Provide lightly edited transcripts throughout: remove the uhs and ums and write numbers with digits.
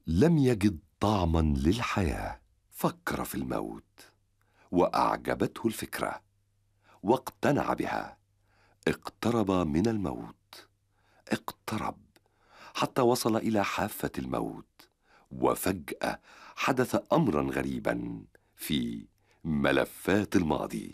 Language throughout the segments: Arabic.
لم يجد طعما للحياة، فكر في الموت وأعجبته الفكرة واقتنع بها. اقترب من الموت، اقترب حتى وصل إلى حافة الموت، وفجأة حدث أمرا غريبا في ملفات الماضي.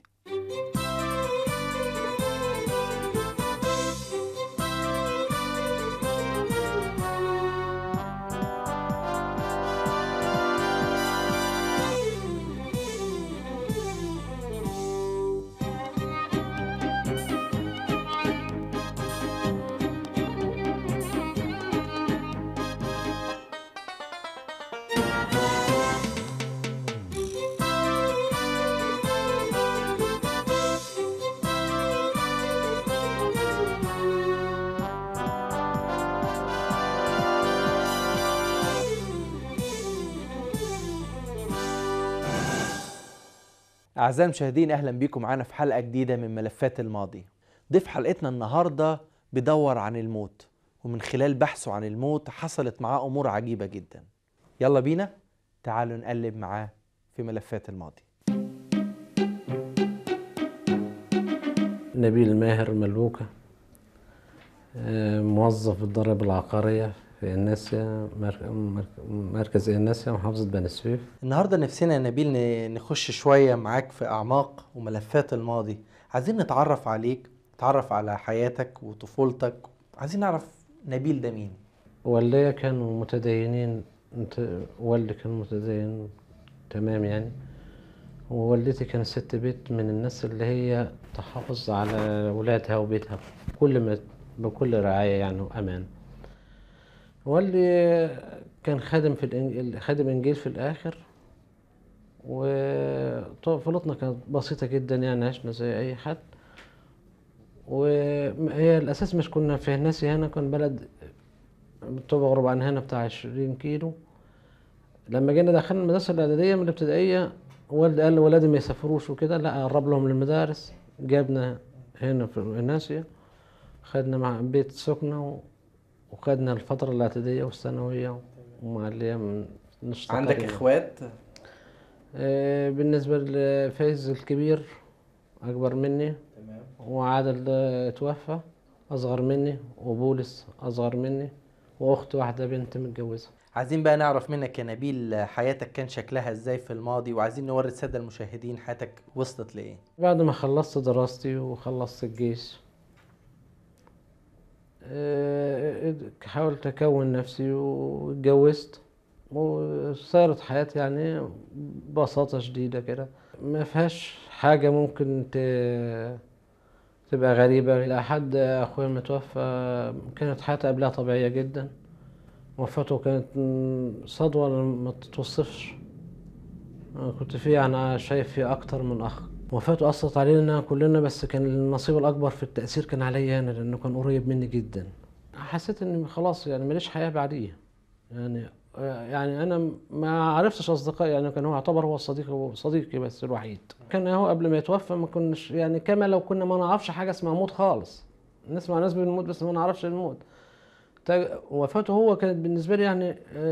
أعزائي المشاهدين، أهلا بيكم معانا في حلقة جديدة من ملفات الماضي. ضيف حلقتنا النهاردة بيدور عن الموت، ومن خلال بحثه عن الموت حصلت معاه أمور عجيبة جدا. يلا بينا تعالوا نقلب معاه في ملفات الماضي. نبيل ماهر ملوكة، موظف بالضرائب العقارية في إناسيا، مركز إناسيا، محافظة بني سويف. النهاردة نفسنا يا نبيل نخش شوية معاك في أعماق وملفات الماضي. عايزين نتعرف عليك، نتعرف على حياتك وطفولتك. عايزين نعرف نبيل ده مين. والدي كانوا متدينين، والدي كان متدين تمام يعني، ووالدتي كانت ست بيت من الناس اللي هي تحافظ على ولادها وبيتها بكل رعاية يعني وأمان. والدي كان خادم في الإنجيل، خادم إنجيل في الآخر، وطفولتنا كانت بسيطة جدا يعني، عشنا زي أي حد. وهي الأساس مش كنا في ناسي، هنا كان بلد بتغرب عن هنا بتاع 20 كيلو. لما جينا دخلنا المدرسة الإعدادية من الابتدائية، والدي قال لولادي ما يسافروش وكده، لا قرب لهم المدارس، جابنا هنا في ناسيا، خدنا مع بيت سكنة، وخدنا الفترة الاعدادية والثانوية ومع الأيام عندك نستقر. إخوات؟ بالنسبة لفايز الكبير أكبر مني، تمام. وعادل ده توفى أصغر مني، وبولس أصغر مني، وأخت واحدة بنت متجوزة. عايزين بقى نعرف منك يا نبيل حياتك كان شكلها ازاي في الماضي، وعايزين نوري السادة المشاهدين حياتك وصلت لإيه. بعد ما خلصت دراستي وخلصت الجيش، حاولت أكون نفسي واتجوزت، وصارت حياتي يعني ببساطة شديدة كده، ما فيهاش حاجة ممكن تبقى غريبة. لحد أخويا متوفى كانت حياتي قبلها طبيعية جدا. وفاته كانت صدوة ما تتوصفش. أنا كنت فيه، أنا شايف فيه أكتر من أخ. وفاته أثرت علينا كلنا، بس كان النصيب الأكبر في التأثير كان عليا أنا، لأنه كان قريب مني جدا. حسيت إني خلاص يعني ماليش حياة بعديه يعني. يعني أنا ما عرفتش أصدقائي يعني، كان هو يعتبر هو صديقي بس الوحيد. كان هو قبل ما يتوفى ما كناش يعني، كما لو كنا ما نعرفش حاجة اسمها موت خالص. نسمع ناس بنموت بس ما نعرفش الموت. وفاته هو كانت بالنسبة لي يعني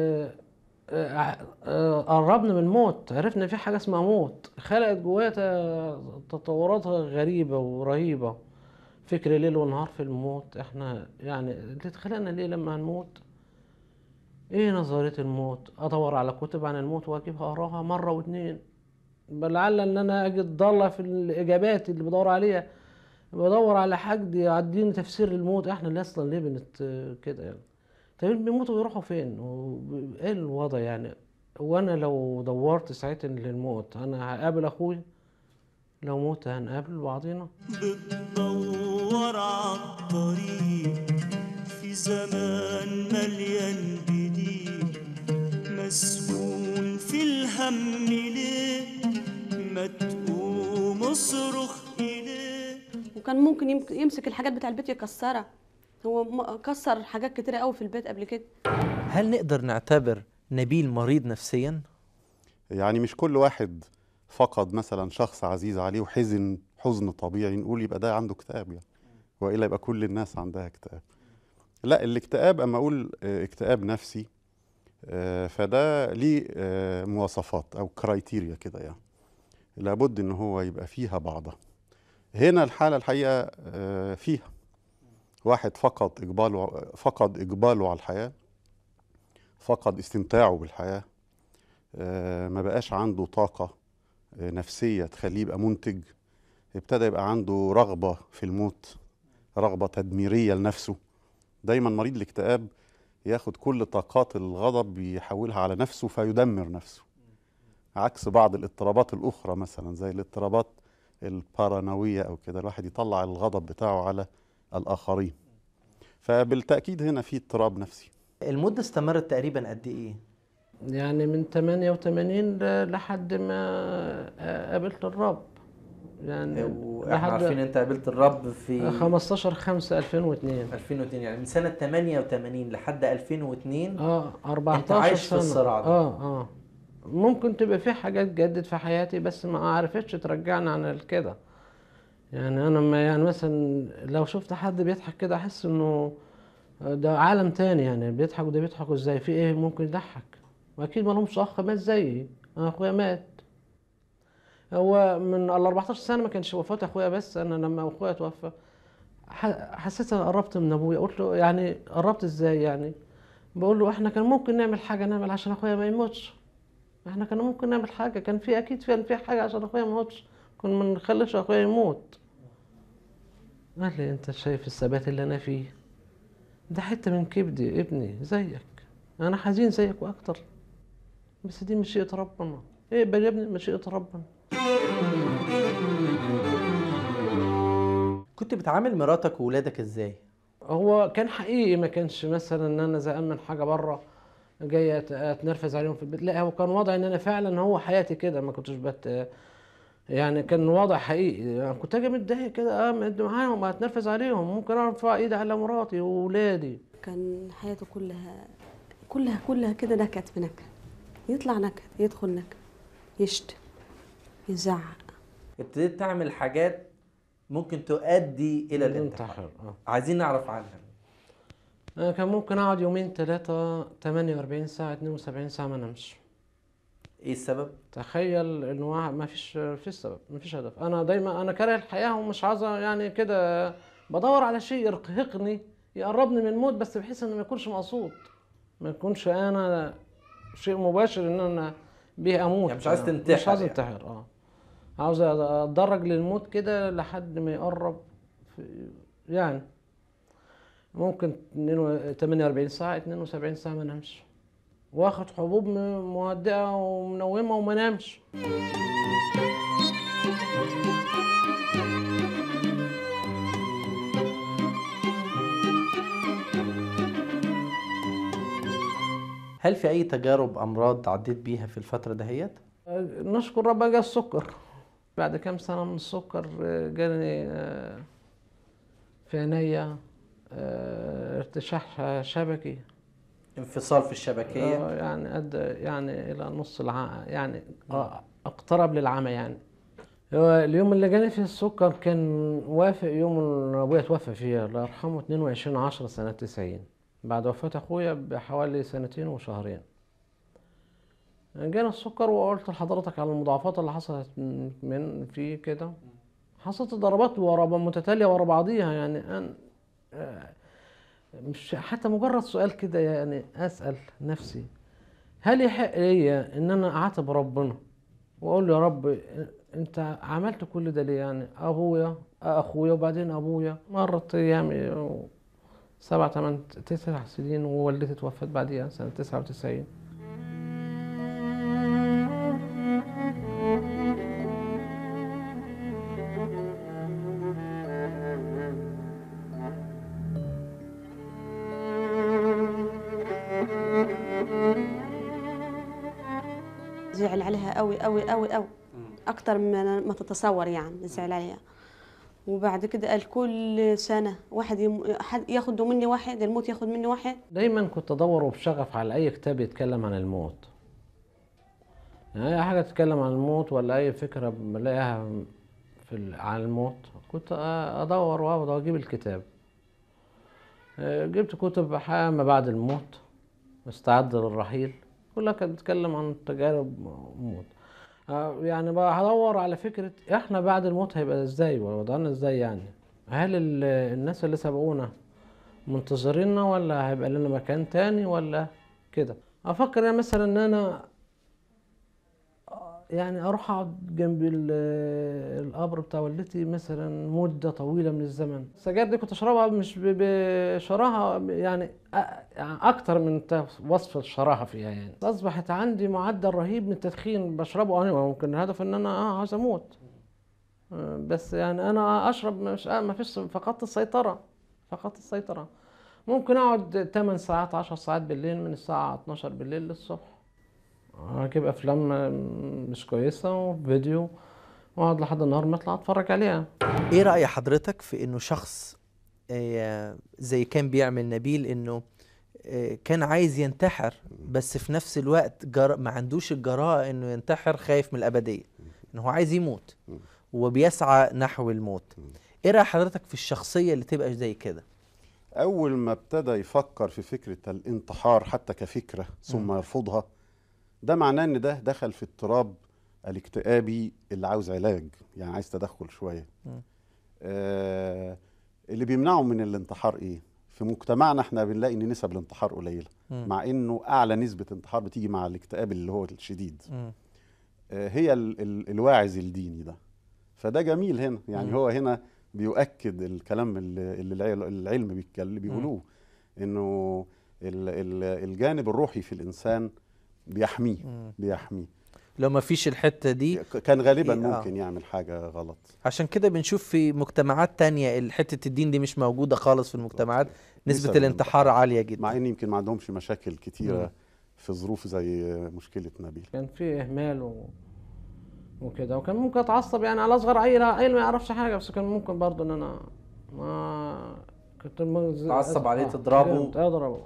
قربنا من الموت، عرفنا في حاجة اسمها موت، خلقت جوايا تطورات غريبة ورهيبة. فكر ليل ونهار في الموت. احنا يعني اللي اتخلقنا ليه لما هنموت؟ ايه نظرية الموت؟ ادور على كتب عن الموت واجيبها اقراها مرة واتنين، بل لعل ان انا اجد ضالة في الاجابات اللي بدور عليها. بدور على حد يعديني تفسير الموت. احنا اللي اصلا ليه كده يعني؟ طب اللي بيموتوا بيروحوا فين؟ وايه الوضع يعني؟ وانا لو دورت ساعتها للموت، انا هقابل اخوي؟ لو موت هنقابل بعضينا؟ بتدور عالطريق في زمان مليان جديد، مسؤول في الهم ليه؟ ما تقوم اصرخ إليه. وكان ممكن يمسك الحاجات بتاع البيت يكسرها. هو كسر حاجات كتيرة قوي في البيت قبل كده. هل نقدر نعتبر نبيل مريض نفسيا؟ يعني مش كل واحد فقد مثلا شخص عزيز عليه وحزن حزن طبيعي نقول يبقى ده عنده اكتئاب يعني، وإلا يبقى كل الناس عندها اكتئاب. لا، الاكتئاب اما اقول اكتئاب نفسي فده ليه مواصفات او كرايتيريا كده يعني، لابد ان هو يبقى فيها بعضها. هنا الحالة الحقيقة فيها واحد فقد إقباله على الحياة، فقد استمتاعه بالحياة، ما بقاش عنده طاقة نفسية تخليه يبقى منتج، ابتدى يبقى عنده رغبة في الموت، رغبة تدميرية لنفسه. دايما مريض الاكتئاب ياخد كل طاقات الغضب يحولها على نفسه فيدمر نفسه، عكس بعض الاضطرابات الأخرى مثلا زي الاضطرابات البارانوية أو كده، الواحد يطلع الغضب بتاعه على الآخرين. فبالتأكيد هنا في اضطراب نفسي. المدة استمرت تقريبا قد ايه؟ يعني من 88 لحد ما قابلت الرب، يعني واحنا عارفين انت قابلت الرب في 15/5/2002. 2002، يعني من سنة 88 لحد 2002 14 انت عايش في سنة. الصراع ده. ممكن تبقى في حاجات جدت في حياتي بس ما عرفتش ترجعني عن كده. يعني انا ما يعني مثلا لو شفت حد بيضحك كده احس انه ده عالم تاني، يعني بيضحك وده بيضحك ازاي، في ايه ممكن يضحك؟ واكيد ما لهمش اخ مات زيي، انا اخويا مات. هو من ال 14 سنة ما كانش وفاة اخويا، بس انا لما اخويا توفى حسيت انا قربت من ابويا. قلت له يعني قربت ازاي يعني؟ بقول له احنا كان ممكن نعمل حاجة نعمل عشان اخويا ما يموتش، احنا كان ممكن نعمل حاجة، كان في اكيد في حاجة عشان اخويا ما يموتش، كنا ما نخليش اخويا يموت. قال لي انت شايف الثبات اللي انا فيه ده حتة من كبدي ابني زيك، انا حزين زيك واكتر، بس دي مشيئة ربنا، اقبل يا ابني مشيئة ربنا. كنت بتعامل مراتك وولادك ازاي؟ هو كان حقيقي، ما كانش مثلا ان انا زهقان من حاجة بره جاي اتنرفز عليهم في البيت، لا هو كان وضع ان انا فعلا هو حياتي كده، ما كنتش يعني كان وضع حقيقي. يعني كنت اجي متضايق كده معاهم اتنرفز عليهم، ممكن ارفع ايدي على مراتي واولادي. كان حياته كلها كده نكد في نكد، يطلع نكد يدخل نكد، يشتم يزعق. ابتديت تعمل حاجات ممكن تؤدي الى الانتحار. عايزين نعرف عنها. انا كان ممكن اقعد يومين 3 48 ساعة 72 ساعة ما انامش. ايه السبب؟ تخيل انه ما فيش سبب، ما فيش هدف. انا دايما انا كاره الحياة ومش عايز يعني كده، بدور على شيء يرهقني يقربني من الموت، بس بحيث انه ما يكونش مقصود، ما يكونش انا شيء مباشر ان انا بيه اموت. يعني مش عايز تنتحر؟ مش عايز انتحر. عاوز اتدرج للموت كده لحد ما يقرب يعني ممكن 48 ساعة 72 ساعة ما نامش، واخد حبوب مهدئة ومنومة وما نامش. هل في اي تجارب امراض عديت بيها في الفترة دهيت؟ نشكر ربنا جه السكر. بعد كام سنة من السكر جاني في عينيا ارتشاح شبكي، انفصال في الشبكية. يعني أدى يعني إلى نص يعني اقترب للعمى يعني. هو اليوم اللي جاني فيه السكر كان وافق يوم اللي أبويا توفى فيه الله يرحمه، 22/10 سنة 90، بعد وفاة أخويا بحوالي 2 وشهرين. جانا السكر وقلت لحضرتك على المضاعفات اللي حصلت من فيه كده. حصلت ضربات متتالية ورا بعضيها، يعني أنا مش حتى مجرد سؤال كده، يعني أسأل نفسي هل يحق ليا إن أنا أعاتب ربنا وأقول له يا رب أنت عملت كل ده ليه؟ يعني أخويا وبعدين أبويا، مرت أيام 7 8 9 سنين ووالدتي توفت بعديها سنة 99. زعل عليها قوي قوي قوي قوي، اكتر ما تتصور، يعني زعل عليها. وبعد كده قال كل سنه واحد ياخد مني واحد، الموت ياخد مني واحد. دايما كنت ادور بشغف على اي كتاب يتكلم عن الموت، يعني اي حاجه تتكلم عن الموت ولا اي فكره بلاقيها عن الموت كنت ادور واجيب الكتاب. جبت كتب ما بعد الموت، مستعد للرحيل، كلها كانت بتتكلم عن تجارب موت. يعني بقى هدور على فكرة احنا بعد الموت هيبقى ازاي ووضعنا ازاي، يعني هل الناس اللي سبقونا منتظريننا ولا هيبقى لنا مكان تاني ولا كده. افكر يعني مثلا ان انا يعني اروح اقعد جنب القبر بتاع والدتي مثلا مده طويله من الزمن. السجاير دي كنت اشربها مش بشراهه يعني، يعني اكتر من وصف الشراهه فيها، يعني اصبحت عندي معدل رهيب من التدخين بشربه انا، ممكن الهدف ان انا عاوز اموت. بس يعني انا اشرب مش ما فيش، فقدت السيطره، فقدت السيطره. ممكن اقعد 8 ساعات 10 ساعات بالليل من الساعه 12 بالليل للصبح، اجيب افلام مش كويسه وفيديو واقعد لحد النهار ما اطلع اتفرج عليها. ايه رأي حضرتك في انه شخص زي كان بيعمل نبيل، انه كان عايز ينتحر بس في نفس الوقت ما عندوش الجراءة انه ينتحر، خايف من الأبدية، انه هو عايز يموت وبيسعى نحو الموت. ايه رأي حضرتك في الشخصية اللي تبقى زي كده؟ أول ما ابتدى يفكر في فكرة الانتحار حتى كفكرة ثم يرفضها، ده معناه إن ده دخل في اضطراب الاكتئابي اللي عاوز علاج، يعني عايز تدخل شوية. اللي بيمنعه من الانتحار إيه؟ في مجتمعنا احنا بنلاقي إن نسب الانتحار قليلة، مع إنه أعلى نسبة انتحار بتيجي مع الاكتئاب اللي هو الشديد. هي الواعظ الديني ده، فده جميل هنا، يعني هو هنا بيؤكد الكلام اللي العلم بيقولوه، انه الجانب الروحي في الانسان بيحميه. لو ما فيش الحتة دي كان غالبا ممكن يعمل حاجة غلط. عشان كده بنشوف في مجتمعات تانية حتة الدين دي مش موجودة خالص في المجتمعات، نسبة الانتحار عالية جدا، مع ان يمكن ما عندهمش مشاكل كتيرة في ظروف زي مشكلة نبيل. كان في اهمال وكده، وكان ممكن اتعصب يعني على اصغر عيل ما يعرفش حاجه، بس كان ممكن برضه ان انا ما كنت تعصب عليه تضربه. اضربه.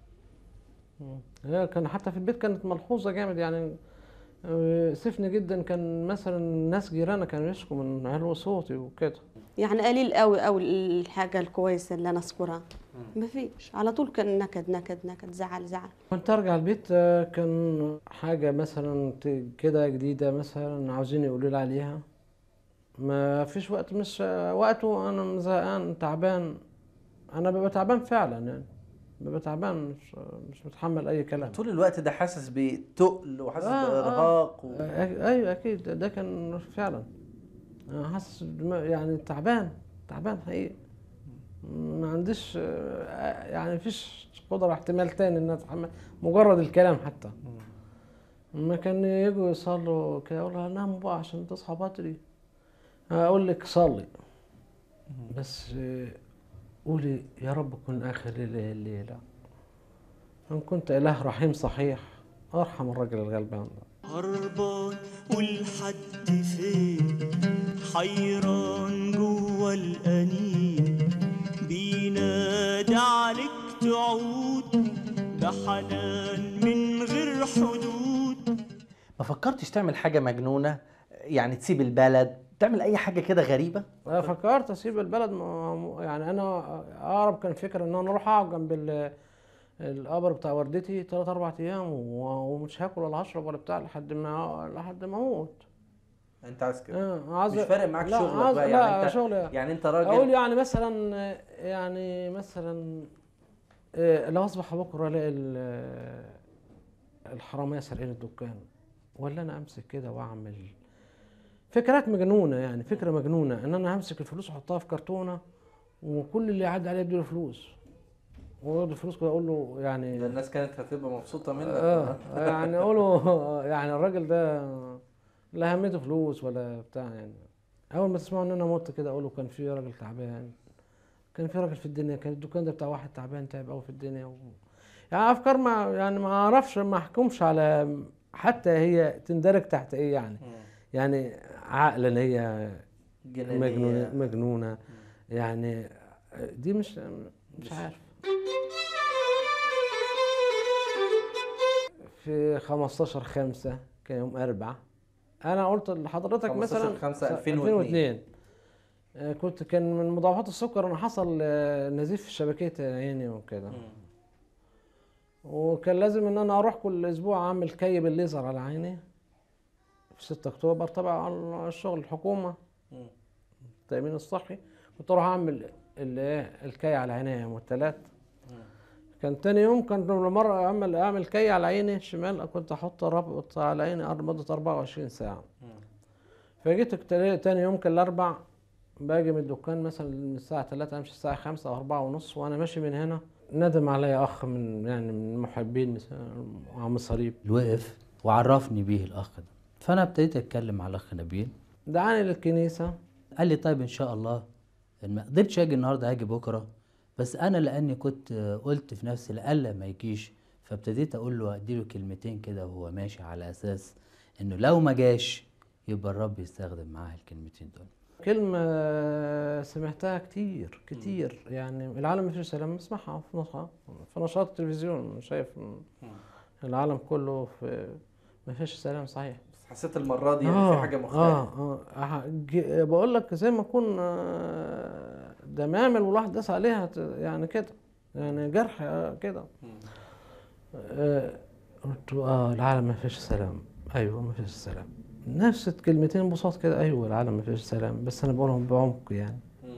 هي كان حتى في البيت كانت ملحوظه جامد يعني، سفني جدا. كان مثلا ناس جيراننا كانوا يشكوا من علو صوتي وكده. يعني قليل قوي قوي الحاجه الكويسه اللي انا اذكرها، مفيش، على طول كان نكد نكد نكد، زعل زعل. كنت ارجع البيت كان حاجه مثلا كده جديده مثلا عاوزين يقولوا لي عليها، ما فيش وقت، مش وقته، انا زهقان تعبان، انا ببقى تعبان فعلا يعني، ببقى تعبان مش متحمل اي كلام. طول الوقت ده حاسس بتقل وحاسس بارهاق ايوه اكيد، ده كان فعلا انا حاسس يعني تعبان حقيقي، ما عنديش يعني مفيش قدرة احتمال تاني ان اتحمل مجرد الكلام حتى. لما كان يجوا يصلوا كده اقول لها نام بقى عشان تصحى بدري، اقول لك صلي بس قولي يا رب كن اخر الليله، ان كنت اله رحيم صحيح ارحم الراجل الغلبان ده. هربان والحد فين، حيران جوا الأنين، بينادي عليك تعود بحنان من غير حدود. ما فكرتش تعمل حاجة مجنونة، يعني تسيب البلد، تعمل اي حاجة كده غريبة؟ فكرت اسيب البلد، يعني انا اقرب كان فكرة ان انا اروح اقعد جنب القبر بتاع والدتي 3 4 ايام ومش هاكل ولا هشرب ولا بتاع لحد ما اموت. انت عايز كده؟ مش فارق معاك شغلك بقى؟ يعني انت شغلي يعني انت راجل، اقول يعني مثلا لو اصبح بكره الاقي الحراميه سارقين الدكان، ولا انا امسك كده واعمل فكرات مجنونه، يعني فكره مجنونه ان انا همسك الفلوس واحطها في كرتونه وكل اللي يعدي عليه يديله فلوس وياخد الفلوس كده، اقول له يعني ده الناس كانت هتبقى مبسوطه منك. يعني اقول له يعني الراجل ده لا همته فلوس ولا بتاع. يعني اول ما تسمعوا ان انا مت كده اقول له كان في راجل تعبان، كان في راجل في الدنيا، كان الدكان ده بتاع واحد تعبان تعب قوي في الدنيا يعني افكار ما اعرفش، ما احكمش على حتى هي تندرج تحت ايه يعني. يعني عقلا هي مجنونه يعني، دي مش عارف. في 15/5 كان يوم 4، انا قلت لحضرتك مثلا 15/5/2002 كان من مضاعفات السكر ان حصل نزيف في شبكيه عيني وكده. وكان لازم ان انا اروح كل اسبوع اعمل كي بالليزر على عيني في 6 اكتوبر طبعا على الشغل الحكومه التامين الصحي. كنت اروح اعمل الكي على عيني يوم الثلاث. كان تاني يوم كنت مرة اعمل كي على عيني الشمال، كنت احط ربط على عيني لمدة 24 ساعة. فجيت تاني يوم كان الاربع، باجي من الدكان مثلا من الساعة 3 امشي الساعة 5 او 4 ونص، وانا ماشي من هنا ندم عليا اخ من محبين عم صليب وقف وعرفني بيه الاخ ده، فانا ابتديت اتكلم مع الاخ نبيل. دعاني للكنيسة، قال لي طيب ان شاء الله ما قدرتش اجي النهارده هاجي بكره، بس انا لاني كنت قلت في نفسي لألا ما يجيش، فابتديت اقول له اديله كلمتين كده وهو ماشي، على اساس انه لو ما جاش يبقى الرب يستخدم معاه الكلمتين دول. كلمة سمعتها كتير يعني العالم مفيش سلام، بسمعها في نشاط التلفزيون، شايف العالم كله في مفيش سلام صحيح. بس حسيت المرة دي يعني في حاجة مختلفة. بقول لك زي ما يكون دمامل والواحد داس عليها يعني كده، يعني جرح كده. قلت العالم مفيش سلام، ايوه مفيش سلام. نفس الكلمتين بساط كده، ايوه العالم مفيش سلام، بس انا بقولهم بعمق يعني.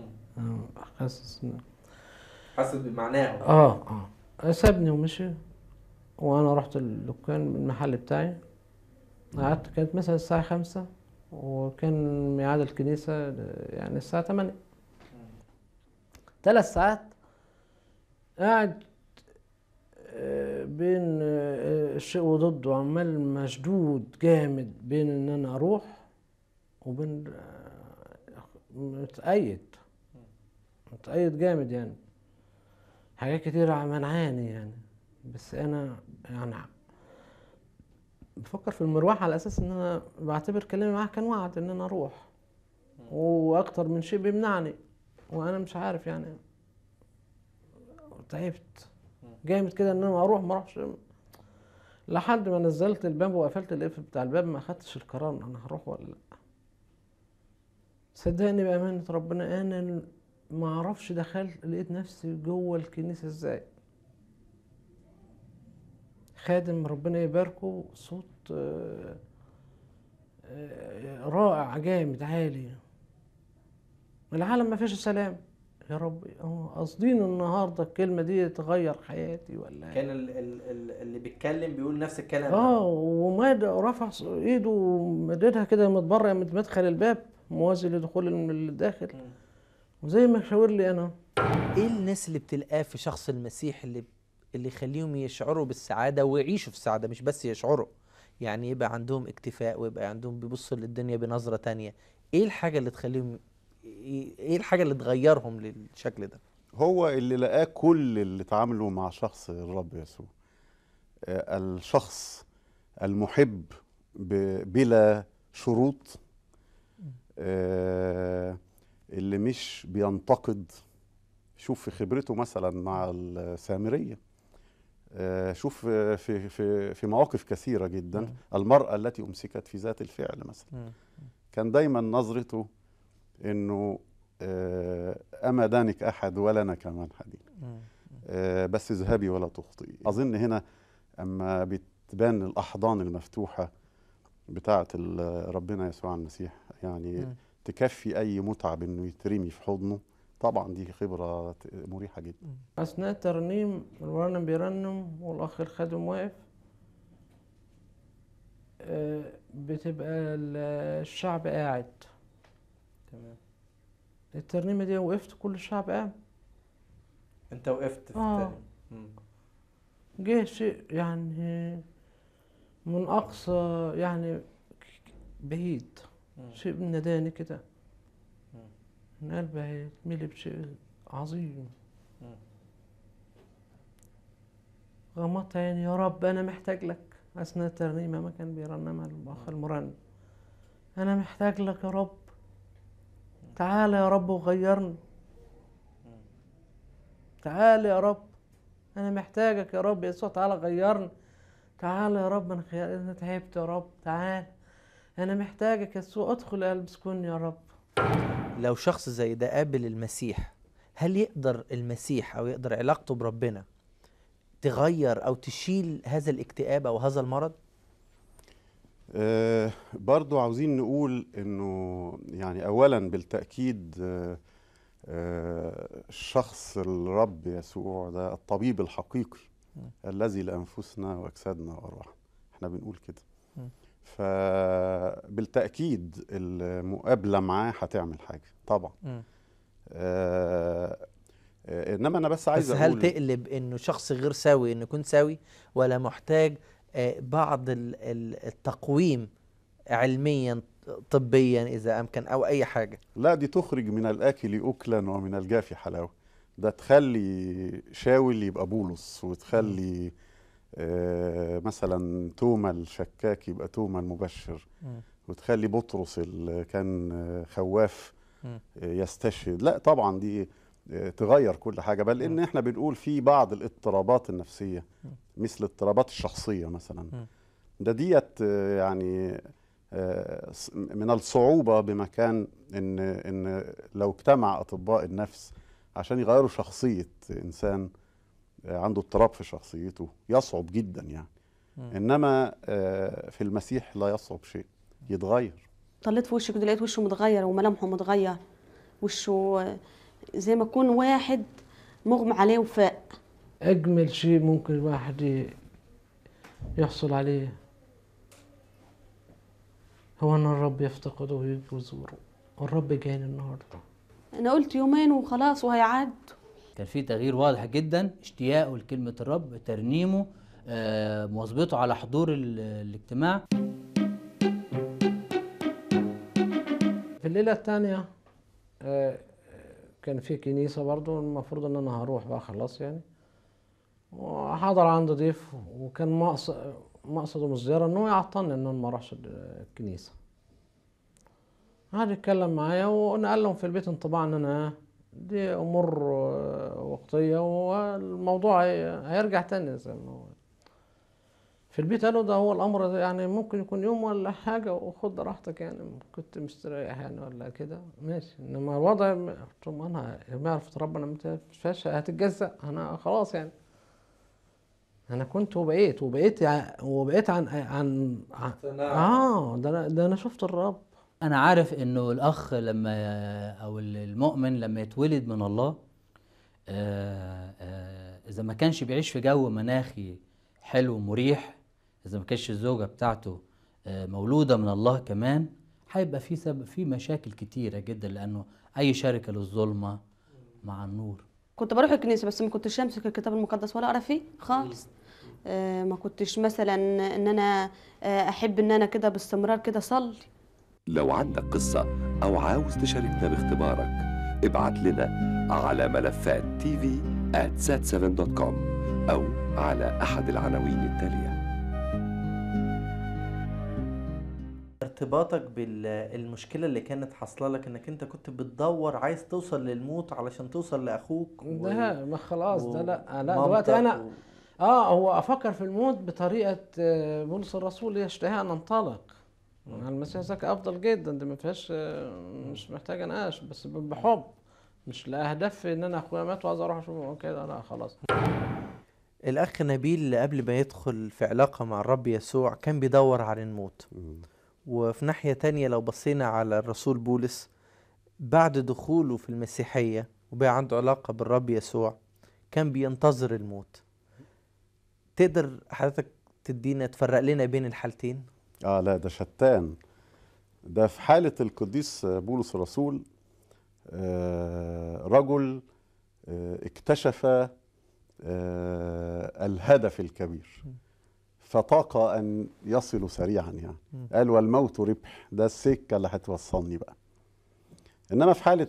حاسس بمعناهم. سابني ومشي، وانا رحت الدكان المحل بتاعي. قعدت، كانت مثلا الساعة 5 وكان ميعاد الكنيسة يعني الساعة 8. 3 ساعات قاعد بين الشيء وضده، عمال مشدود جامد بين ان انا اروح وبين متأيد جامد يعني. حاجات كتيرة منعاني يعني، بس انا يعني بفكر في المروح على اساس ان انا بعتبر كلامي معاه كان وعد ان انا اروح، واكتر من شيء بيمنعني وانا مش عارف يعني. تعبت جامد كده ان انا اروح ما اروحش، لحد ما نزلت الباب وقفلت القفل بتاع الباب، ما اخدتش القرار انا هروح ولا لا. صدقني بامانه ربنا انا ما اعرفش دخلت لقيت نفسي جوه الكنيسه ازاي. خادم ربنا يباركه، صوت رائع جامد عالي، العالم ما فيش سلام. يا رب قاصدين النهارده الكلمه دي تغير حياتي ولا كان اللي بيتكلم بيقول نفس الكلام. وماد رفع ايده ومددها كده من بره من مدخل الباب موازي لدخول الداخل، وزي ما شاور لي انا. ايه الناس اللي بتلقاه في شخص المسيح اللي يخليهم يشعروا بالسعاده ويعيشوا في السعاده، مش بس يشعروا، يعني يبقى عندهم اكتفاء ويبقى عندهم بيبصوا للدنيا بنظره تانية؟ ايه الحاجه اللي تخليهم، ايه الحاجه اللي تغيرهم للشكل ده؟ هو اللي لقاه كل اللي اتعاملوا مع شخص الرب يسوع، الشخص المحب بلا شروط، اللي مش بينتقد. شوف في خبرته مثلا مع السامرية، شوف في مواقف كثيرة جدا، المرأة التي أمسكت في ذات الفعل مثلا، كان دايما نظرته انه اما دانك احد ولنا كمان حديد، بس اذهبي ولا تخطئي. اظن هنا اما بتبان الاحضان المفتوحه بتاعه ربنا يسوع المسيح يعني تكفي اي متعب انه يترمي في حضنه. طبعا دي خبره مريحه جدا. اثناء الترنيم الورنم بيرنم والاخ الخادم واقف، بتبقى الشعب قاعد. تمام. الترنيمه دي وقفت كل الشعب قام. انت وقفت في الترنيمه. جه شيء يعني من اقصى يعني بعيد، شيء من نداني كده، من قلبي هيتملي بشيء عظيم. غمضت عيني، يا رب انا محتاج لك. اثناء الترنيمه ما كان بيرنمها الاخ المرنم، انا محتاج لك يا رب، تعال يا رب وغيرني، تعال يا رب انا محتاجك يا رب يسوع، تعال غيرني، تعال يا رب انا تعبت يا رب، تعال انا محتاجك يسوع، ادخل قلب سكون يا رب. لو شخص زي ده قابل المسيح، هل يقدر المسيح او يقدر علاقته بربنا تغير أو تشيل هذا الاكتئاب أو هذا المرض؟ برضو عاوزين نقول انه يعني اولا بالتأكيد شخص الرب يسوع ده الطبيب الحقيقي الذي لأنفسنا وأجسادنا وأرواحنا، احنا بنقول كده. فبالتأكيد المقابلة معاه هتعمل حاجة طبعا. انما انا بس عايز بس اقول هل تقلب انه شخص غير سوي انه يكون سوي، ولا محتاج بعض التقويم علميا طبيا اذا امكن او اي حاجه؟ لا، دي تخرج من الاكل اكلا ومن الجافي حلاوه. ده تخلي شاول يبقى بولس، وتخلي مثلا توما الشكاك يبقى توما المبشر، وتخلي بطرس اللي كان خواف يستشهد. لا طبعا دي تغير كل حاجه، بل ان احنا بنقول في بعض الاضطرابات النفسيه مثل الاضطرابات الشخصيه مثلا، ده ديت يعني من الصعوبه بمكان ان لو اجتمع اطباء النفس عشان يغيروا شخصيه انسان عنده اضطراب في شخصيته يصعب جدا يعني. انما في المسيح لا يصعب شيء، يتغير. طليت في وشه كده لقيت وشه متغير وملامحه متغير، وشه زي ما يكون واحد مغمى عليه وفاق. اجمل شيء ممكن الواحد يحصل عليه هو ان الرب يفتقده ويجي ويزوره. الرب جاي النهارده. انا قلت يومين وخلاص وهيعد. كان في تغيير واضح جدا، اشتياقه لكلمة الرب، ترنيمه، مواظبته على حضور الاجتماع. في الليلة الثانية كان في كنيسة برضو، المفروض ان انا هروح بقى خلاص يعني، وحضر عندي ضيف، وكان مقصده من الزيارة انه يعطلني ان انا ما اروحش الكنيسة. قعد يتكلم معايا ونقل لهم في البيت انطباع ان انا دي امور وقتيه والموضوع هيرجع تاني زي ما هو. في البيت قالوا ده هو الامر ده يعني ممكن يكون يوم ولا حاجه وخد راحتك يعني، كنت مستريح يعني ولا كده ماشي. انما الوضع قلت لهم انا معرفة ربنا ما فيهاش هتتجزأ، انا خلاص يعني انا كنت وبقيت عن ده انا شفت الرب. انا عارف انه الاخ لما او المؤمن لما يتولد من الله، اذا ما كانش بيعيش في جو مناخي حلو مريح، اذا ما كانش الزوجه بتاعته مولوده من الله كمان، هيبقى في مشاكل كتيره جدا، لانه اي شركه للظلمه مع النور. كنت بروح الكنيسه بس ما كنتش امسك الكتاب المقدس ولا اقرا فيه خالص. ما كنتش مثلا ان انا احب ان انا كده باستمرار كده اصلي. لو عندك قصة أو عاوز تشاركنا باختبارك، ابعت لنا على ملفات tv@sat7.com أو على أحد العناوين التالية. ارتباطك بالمشكلة اللي كانت حاصلة لك انك انت كنت بتدور عايز توصل للموت علشان توصل لأخوك ده ما خلاص ده لا دلوقتي انا هو افكر في الموت بطريقة بولس الرسول يشتهي ان انطلق. المسيح ذاك افضل جدا، دي ما فيهاش مش محتاجه نقاش، بس بحب مش لاهداف ان انا اخويا مات وعايز اروح اشوفه كده، لا خلاص. الاخ نبيل قبل ما يدخل في علاقه مع الرب يسوع كان بيدور على الموت، وفي ناحيه تانية لو بصينا على الرسول بولس بعد دخوله في المسيحيه وبقى عنده علاقه بالرب يسوع كان بينتظر الموت. تقدر حضرتك تفرق لنا بين الحالتين؟ لا ده شتان. ده في حالة القديس بولس الرسول رجل اكتشف الهدف الكبير فطاق أن يصل سريعا يعني. قال والموت ربح، ده السكة اللي هتوصلني بقى. إنما في حالة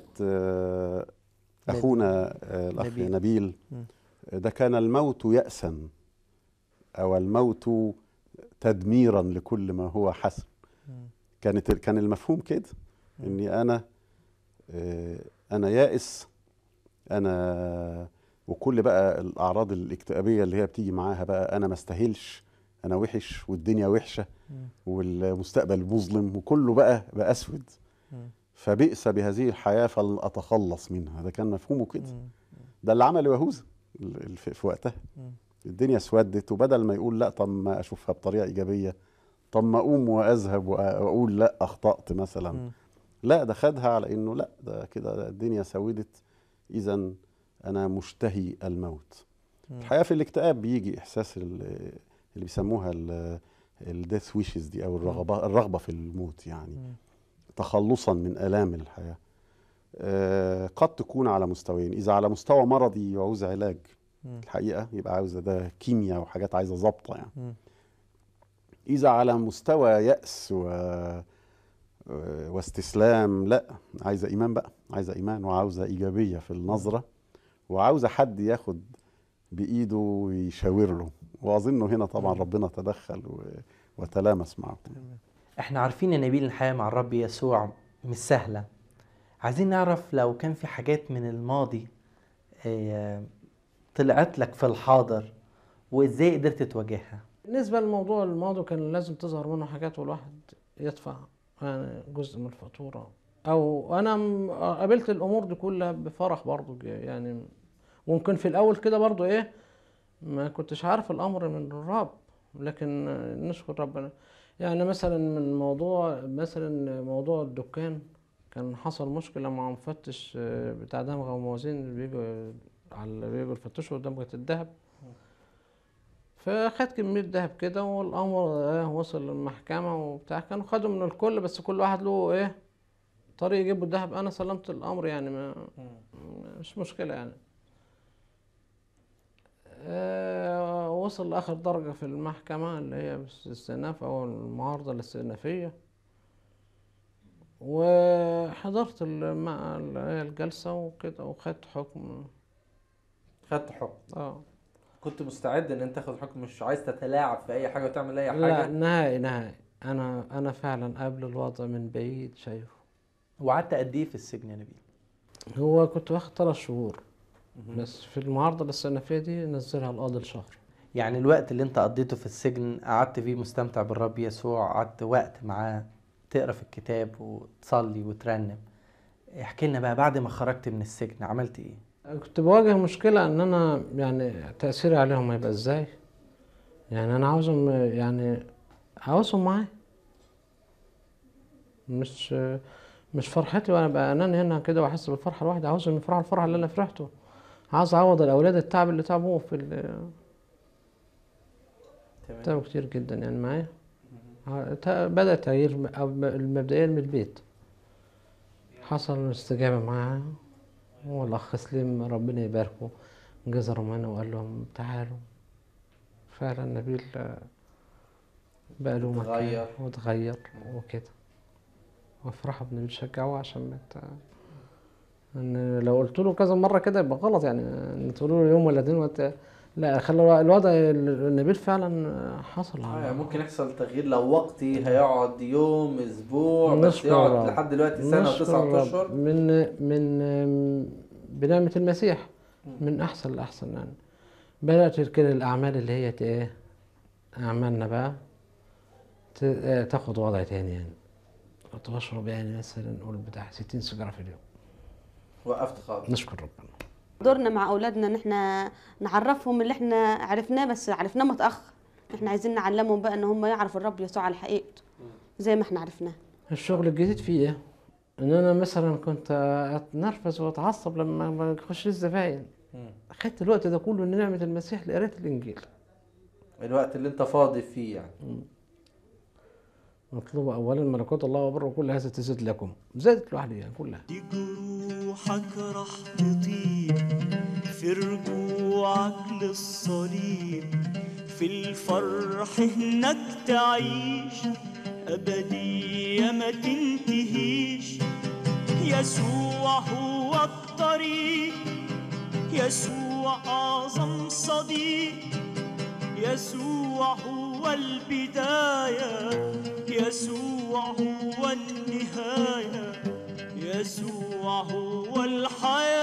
أخونا الأخ نبيل ده كان الموت يأسا أو الموت تدميرا لكل ما هو حسن. كان المفهوم كده اني انا يائس، انا وكل بقى الاعراض الاكتئابيه اللي هي بتيجي معاها بقى، انا ما استاهلش، انا وحش والدنيا وحشه والمستقبل مظلم وكله بقى اسود، فبئس بهذه الحياه فلأتخلص منها. ده كان مفهومه كده. ده اللي عمله يهوذا في وقتها، الدنيا اسودت، وبدل ما يقول لا طب ما اشوفها بطريقه ايجابيه، طب ما اقوم واذهب واقول لا اخطات مثلا، لا ده خدها على انه لا ده كده الدنيا سودت، اذا انا مشتهي الموت. الحقيقه في الاكتئاب بيجي احساس اللي بيسموها الديث ويشز دي، او الرغبه في الموت، يعني تخلصا من الام الحياه. قد تكون على مستويين، اذا على مستوى مرضي يعوز علاج الحقيقه يبقى عاوزه ده كيمياء وحاجات عايزه ضبطه يعني. اذا على مستوى يأس واستسلام، لا عايزه ايمان بقى، عايزه ايمان وعاوزه ايجابيه في النظره، وعاوزه حد ياخد بايده ويشاور له، واظن هنا طبعا ربنا تدخل وتلامس معه. احنا عارفين ان نبيل الحياة مع الرب يسوع مش سهلة. عايزين نعرف لو كان في حاجات من الماضي طلعت لك في الحاضر، وازاي قدرت تواجهها؟ بالنسبة للموضوع الماضي كان لازم تظهر منه حاجات والواحد يدفع يعني جزء من الفاتورة، او انا قابلت الامور دي كلها بفرح برضو يعني. ممكن في الاول كده برضو ايه ما كنتش عارف الامر من الرب، لكن نشكر ربنا. يعني مثلا من موضوع الدكان، كان حصل مشكلة مع مفتش بتاع دمغة وموازين اللي بيجوا يفتشوا دمغة الذهب، فخد كمية دهب كده، والأمر وصل للمحكمة وبتاع. كانوا خدوا من الكل، بس كل واحد له طريق يجيبوا الدهب. أنا سلمت الأمر يعني مش مشكلة يعني. وصل لآخر درجة في المحكمة اللي هي الاستئناف أو المعارضة الاستئنافية، وحضرت الجلسة وكده وخدت حكم. خدت حكم؟ كنت مستعد ان انت تاخد حكم، مش عايز تتلاعب في اي حاجه وتعمل اي حاجه؟ لا نهائي. انا فعلا قبل الوضع من بعيد شايفه. وقعدت قد ايه في السجن يا نبيل؟ هو كنت واخد 3 شهور بس، في المعارضه الاستئنافيه دي نزلها القاضي لشهر. يعني الوقت اللي انت قضيته في السجن قعدت فيه مستمتع بالرب يسوع، قعدت وقت معاه تقرا في الكتاب وتصلي وترنم. احكي لنا بقى بعد ما خرجت من السجن عملت ايه؟ كنت بواجه مشكلة ان انا يعني تأثيري عليهم هيبقى ازاي. يعني انا عاوزهم معايا، مش فرحتي وانا بقى اناني هنا كده واحس بالفرحة لوحدي. عاوزهم يفرحوا الفرحة اللي انا فرحته. عاوز اعوض الاولاد التعب اللي تعبوه تعبوا كتير جدا يعني معايا. بدأ تغيير مبدئيا من البيت، حصل استجابة معايا، والأخ سليم ربنا يباركه جزرهم هنا وقال لهم تعالوا. فعلا نبيل بقى له مكان وتغير وكده، وافرحوا بنبيل شجعوه عشان ان لو قلت له كذا مرة كده يبقى غلط يعني، ان تقولوا له يوم ولا 2 لا، خلوا الوضع نبيل فعلا حصل. ممكن يحصل تغيير لو وقتي هيقعد يوم اسبوع، بس يقعد لحد دلوقتي سنة و9 اشهر من بنعمة المسيح، من احسن لاحسن يعني. بدأت كده الاعمال اللي هي اعمالنا بقى تاخد وضع تاني يعني. كنت بشرب يعني مثلا نقول بتاع 60 سيجارة في اليوم. وقفت خالص. نشكر ربنا. دورنا مع اولادنا ان احنا نعرفهم اللي احنا عرفناه، بس عرفناه متاخر. احنا عايزين نعلمهم بقى ان هم يعرفوا الرب يسوع على حقيقته زي ما احنا عرفناه. الشغل الجديد فيه ان انا مثلا كنت اتنرفز واتعصب لما يخش الزباين. اخدت الوقت ده كله ان نعمة المسيح لقراءة الانجيل. الوقت اللي انت فاضي فيه يعني. مطلوب اولا ملكوت الله وبره كل هذا تزيد لكم. زادت لوحدي يعني كلها. دي جروحك راح تطيب في رجوعك للصليب، في الفرح هناك تعيش أبدية ما تنتهيش. يسوع هو الطريق، يسوع أعظم صديق، يسوع هو البداية، يسوع هو النهاية، يسوع هو الحياة.